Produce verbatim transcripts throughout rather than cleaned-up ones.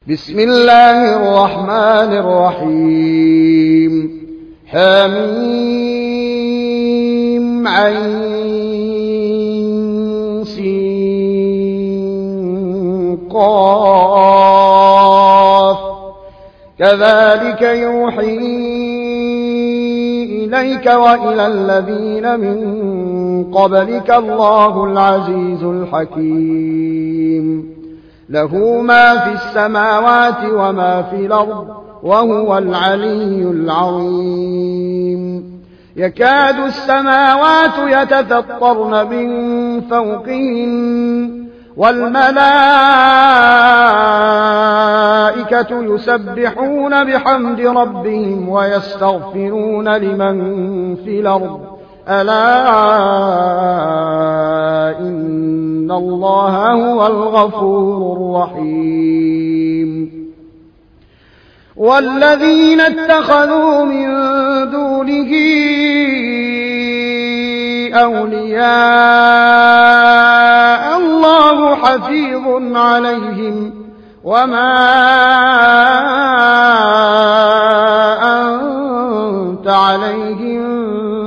بسم الله الرحمن الرحيم حميم عين سين قاف كذلك يوحي إليك وإلى الذين من قبلك الله العزيز الحكيم له ما في السماوات وما في الأرض وهو العلي العظيم يكاد السماوات يتفطرن من فوقهن والملائكة يسبحون بحمد ربهم ويستغفرون لمن في الأرض ألا إن الله هو الغفور الرحيم والذين اتخذوا من دونه أولياء الله حفيظ عليهم وما أنت عليهم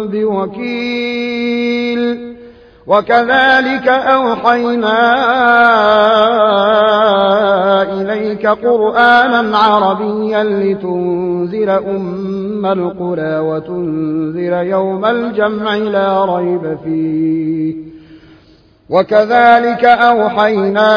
بوكيل وكذلك أوحينا إليك قرآنا عربيا لتنذر أم القرى وتنذر يوم الجمع لا ريب فيه وكذلك أوحينا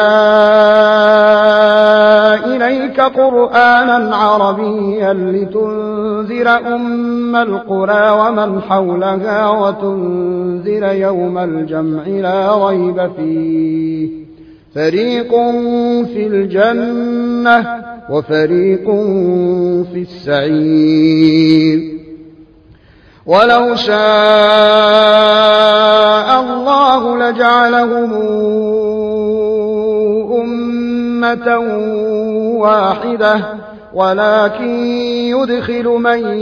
إليك قرآنا عربيا لتنذر أم القرى ومن حولها وتنذر يوم الجمع لا ريب فيه فريق في الجنة وفريق في السعير ولو شاء الله لجعلهم أمة واحدة ولكن يدخل من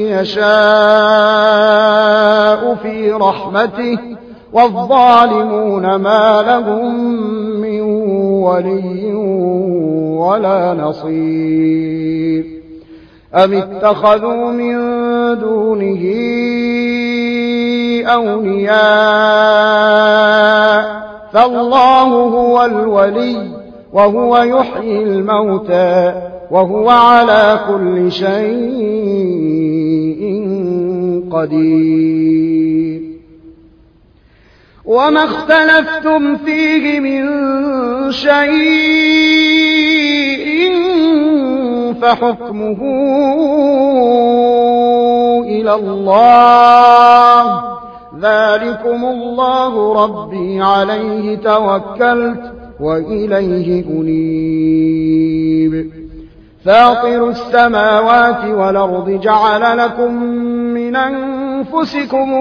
يشاء في رحمته والظالمون ما لهم من ولي ولا نصير أم اتخذوا من دونه أولياء فالله هو الولي وهو يحيي الموتى وهو على كل شيء قدير وما اختلفتم فيه من شيء فحكمه إلى الله ذلكم الله ربي عليه توكلت وإليه أنيب فاطر السماوات والأرض جعل لكم من أنفسكم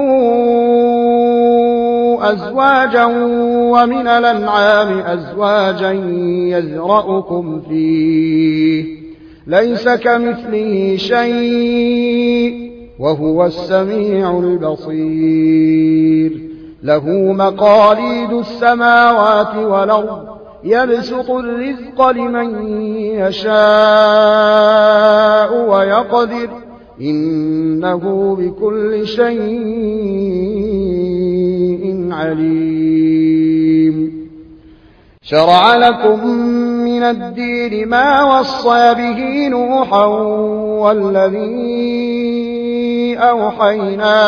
أزواجا ومن الأنعام أزواجا يزرأكم فيه ليس كمثله شيء وهو السميع البصير له مقاليد السماوات والأرض يبسط الرزق لمن يشاء ويقدر إنه بكل شيء عليم شرع لكم من الدين ما وصى به نوحا والذي أوحينا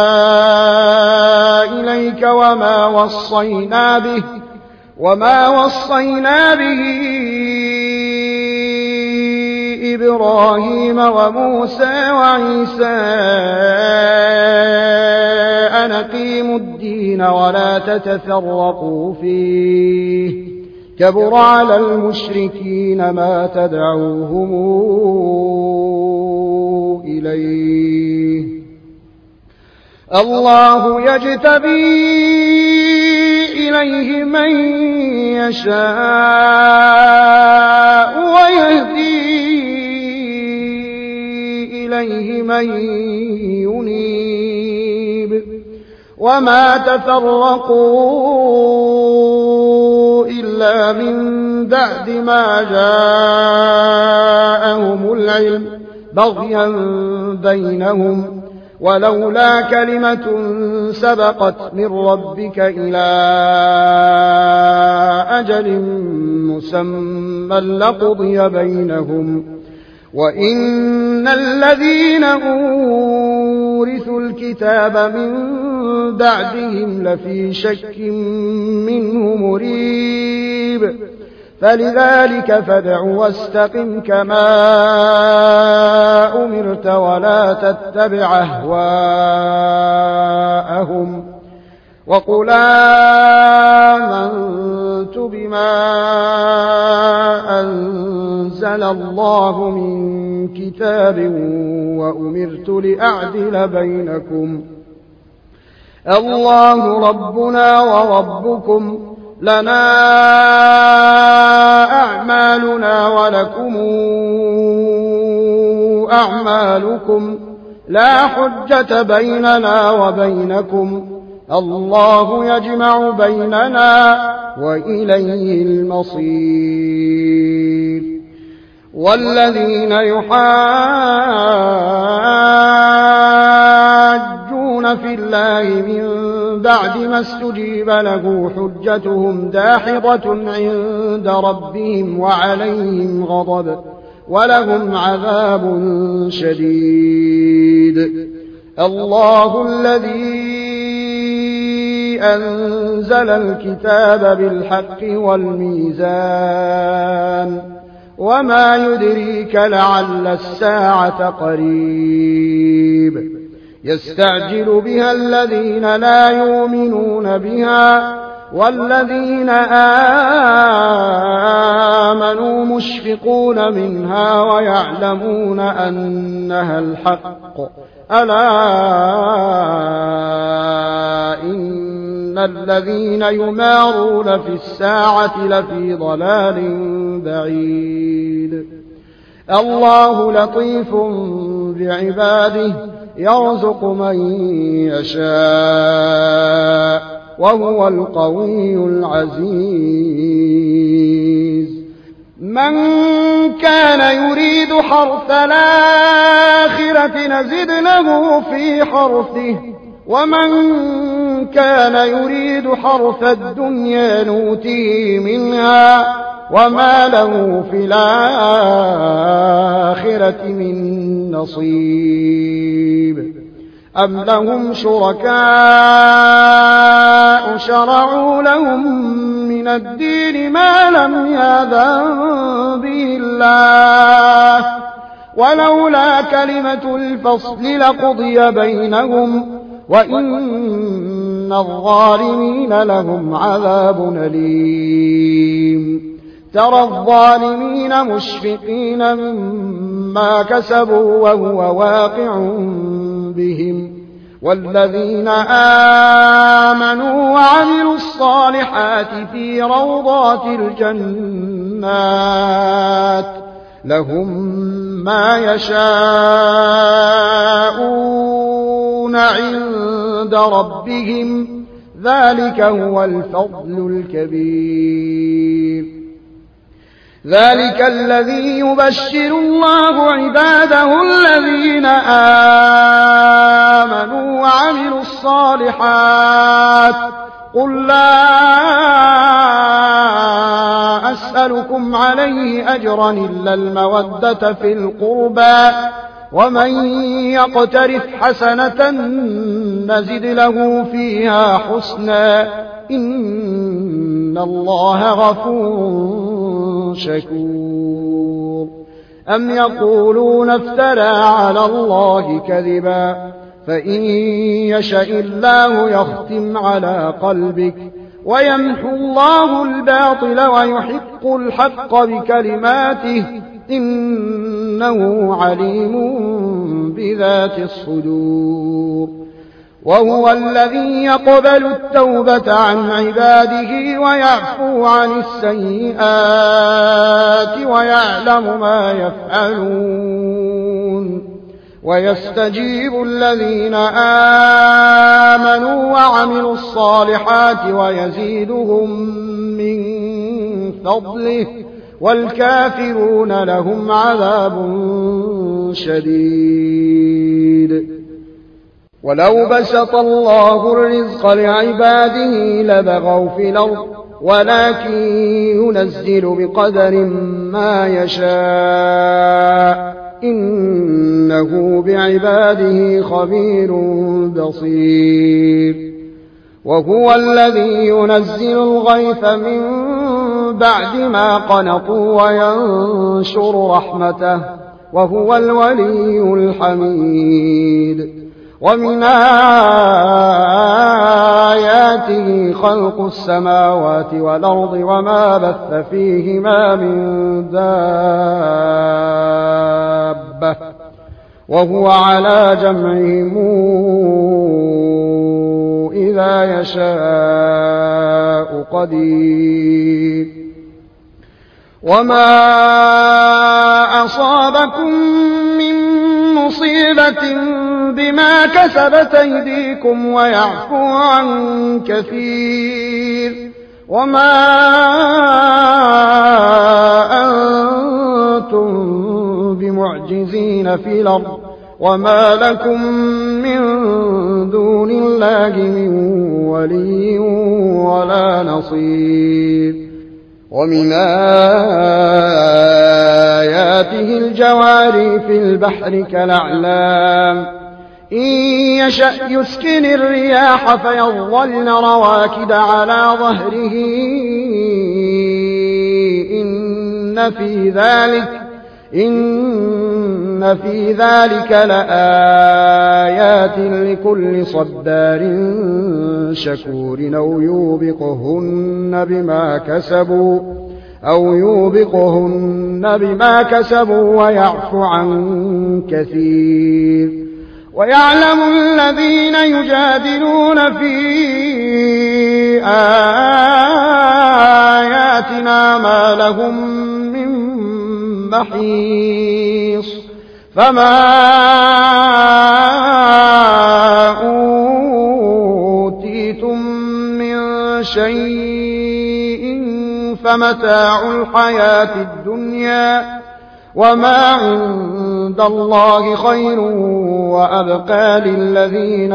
إليك وما وصينا به وما وصينا به إبراهيم وموسى وعيسى أن أقيموا الدين ولا تتفرقوا فيه كبر على المشركين ما تدعوهم إليه الله يجتبي إليه من يشاء ويهدي إليه من ينيب وما تفرقوا إلا من بعد ما جاءهم بالعلم بغيا بينهم ولولا كلمة سبقت من ربك إلى أجل مسمى لقضي بينهم وإن الذين أورثوا الكتاب من بعدهم لفي شك منه مريب فلذلك فادع واستقم كما أمرت ولا تتبع أهواءهم وقل آمنت بما أنزل الله من كتاب وأمرت لأعدل بينكم الله ربنا وربكم لنا أعمالنا ولكم أعمالكم لا حجة بيننا وبينكم الله يجمع بيننا وإليه المصير والذين يحاجون في الله من بعد ما استجيب له حجتهم داحضة عند ربهم وعليهم غضب ولهم عذاب شديد الله الذي أنزل الكتاب بالحق والميزان وما يدريك لعل الساعة قريب يستعجل بها الذين لا يؤمنون بها والذين آمنوا مشفقون منها ويعلمون أنها الحق ألا إن الذين يمارون في الساعة لفي ضلال بعيد الله لطيف بعباده يرزق من يشاء وهو القوي العزيز من كان يريد حرث الآخرة نزد له في حرثه ومن كان يريد حرث الدنيا نؤته منها وما له في الآخرة من نصيب أم لهم شركاء شرعوا لهم من الدين ما لم يأذن به الله ولولا كلمة الفصل لقضي بينهم وإن الظالمين لهم عذاب أليم ترى الظالمين مشفقين مما كسبوا وهو واقع بهم والذين آمنوا وعملوا الصالحات في روضات الجنات لهم ما يشاءون عند ربهم ذلك هو الفضل الكبير ذلك الذي يبشر الله عباده الذين آمنوا وعملوا الصالحات قل لا أسألكم عليه أجرا إلا المودة في القربى ومن يقترف حسنة نزد له فيها حسنا إن الله غفور شكور أم يقولون افترى على الله كذبا فإن يشاء الله يختم على قلبك ويمحو الله الباطل ويحق الحق بكلماته إنه عليم بذات الصدور وهو الذي يقبل التوبة عن عباده ويعفو عن السيئات ويعلم ما يفعلون ويستجيب الذين آمنوا وعملوا الصالحات ويزيدهم من فضله والكافرون لهم عذاب شديد. ولو بسط الله الرزق لعباده لبغوا في الأرض ولكن ينزل بقدر ما يشاء إنه بعباده خبير بصير. وهو الذي ينزل الغيث من بعد ما قنطوا وينشر رحمته وهو الولي الحميد. ومن آياته خلق السماوات والأرض وما بث فيهما من دابة وهو على جمعهم إذا يشاء قدير. وما أصابكم من مصيبة بما كسبت أيديكم ويعفو عن كثير. وما أنتم بمعجزين في الأرض وما لكم من دون الله من ولي ولا نصير. ومن آياته الجواري في البحر كالأعلام إن يشأ يسكن الرياح فيظلن رواكد على ظهره إن في ذلك إن في ذلك لآيات لكل صبار شكور أو يوبقهن بما كسبوا أو يوبقهن بما كسبوا ويعفو عن كثير. ويعلم الذين يجادلون في آياتنا ما لهم من محيص. فما أوتيتم من شيء فمتاع الحياة الدنيا وما عند الله خير وأبقى للذين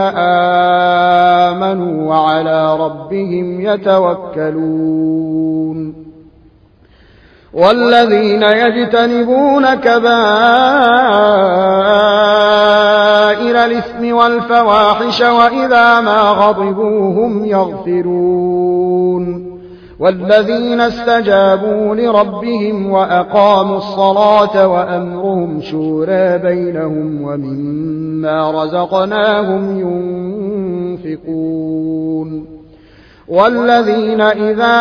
آمنوا وعلى ربهم يتوكلون. والذين يجتنبون كبائر الإثم والفواحش وإذا ما غضبوا هم يغفرون. والذين استجابوا لربهم وأقاموا الصلاة وأمرهم شورى بينهم ومما رزقناهم ينفقون. والذين إذا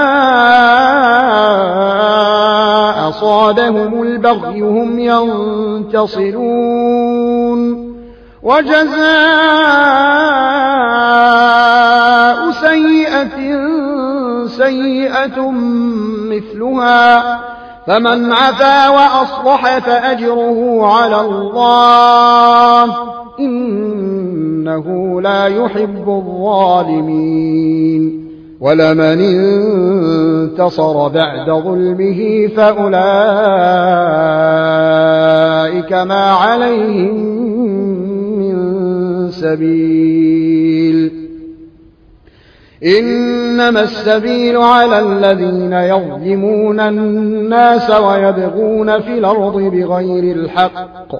أصابهم البغي هم ينتصرون. وجزاء سيئة سيئة مثلها فمن عفا وأصلح فأجره على الله إنه لا يحب الظالمين. ولمن انتصر بعد ظلمه فأولئك ما عليهم من سبيل. إنما السبيل على الذين يظلمون الناس ويبغون في الأرض بغير الحق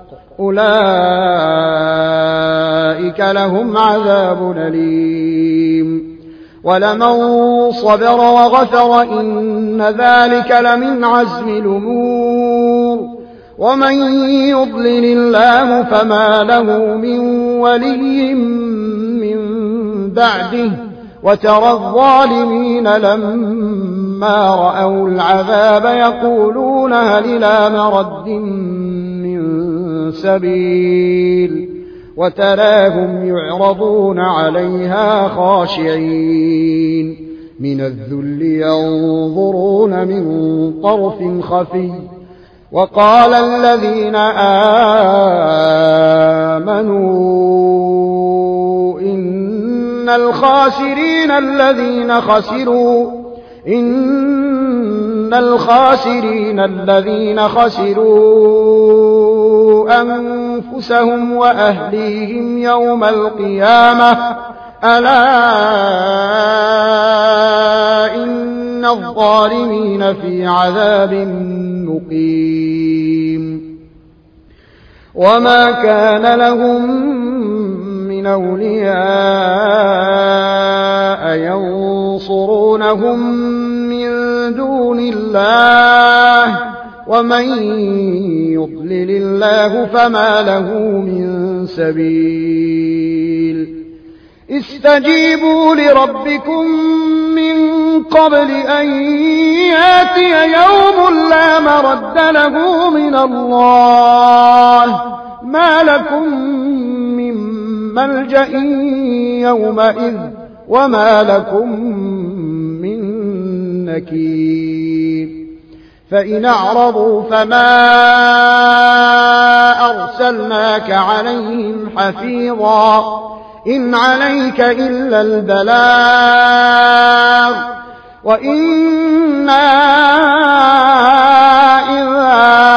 أولئك لهم عذاب أليم. ولمن صبر وغفر إن ذلك لمن عزم الأمور. ومن يضلل الله فما له من ولي من بعده. وترى الظالمين لما رأوا العذاب يقولون هل إلى مرد من سبيل. وتراهم يعرضون عليها خاشعين من الذل ينظرون من طرف خفي. وقال الذين آمنوا إن الخاسرين الذين خسروا إن إن الخاسرين الذين خسروا أنفسهم وأهليهم يوم القيامة ألا إن الظالمين في عذاب مقيم وما كان لهم من أولياء ينصرونهم من دون الله ومن يضلل الله فما له من سبيل استجيبوا لربكم من قبل أن ياتي يوم لا مرد له من الله ما لكم من ملجأ يومئذ وما لكم من نكير فإن أعرضوا فما أرسلناك عليهم حفيظا إن عليك إلا البلاغ وإنا إذا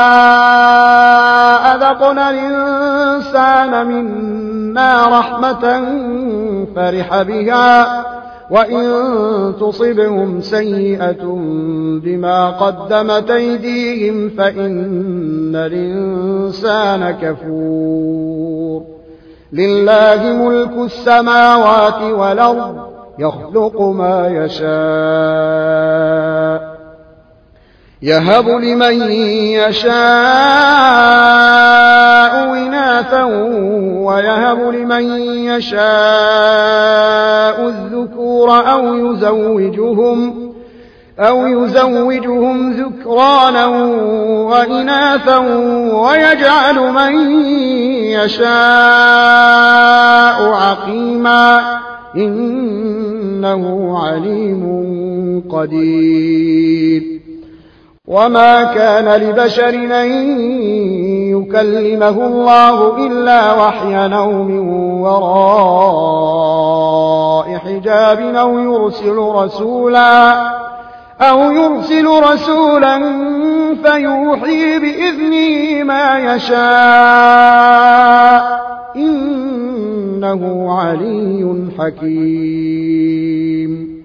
أذقنا الإنسان منا رحمة فرح بها وإن تصبهم سيئة بما قدمت أيديهم فإن الإنسان كفور لله ملك السماوات والأرض يخلق ما يشاء يهب لمن يشاء إناثا ويهب لمن يشاء الذكور أو يزوجهم أو يزوجهم ذكرانا وإناثا ويجعل من يشاء عقيما إنه عليم قدير وما كان لبشر أن يكلمه الله إلا وحيا أو من وراء حجاب أو يرسل رسولا أو يرسل رسولا فيوحي بإذنه ما يشاء إنه علي حكيم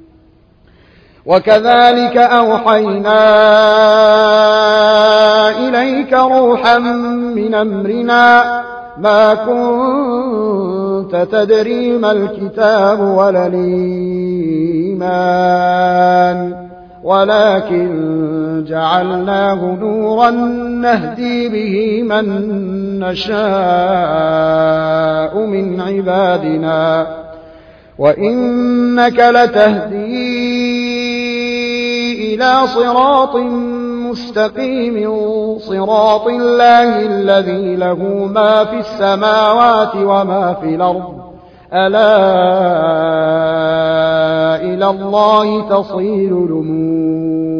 وكذلك أوحينا إليك روحا من أمرنا ما كنت تدري ما الكتاب ولا الإيمان ولكن جعلناه نورا نهدي به من نشاء من عبادنا وإنك لتهدي إلى صراط مستقيم صراط الله الذي له ما في السماوات وما في الأرض ألا إلى الله تصير الأمور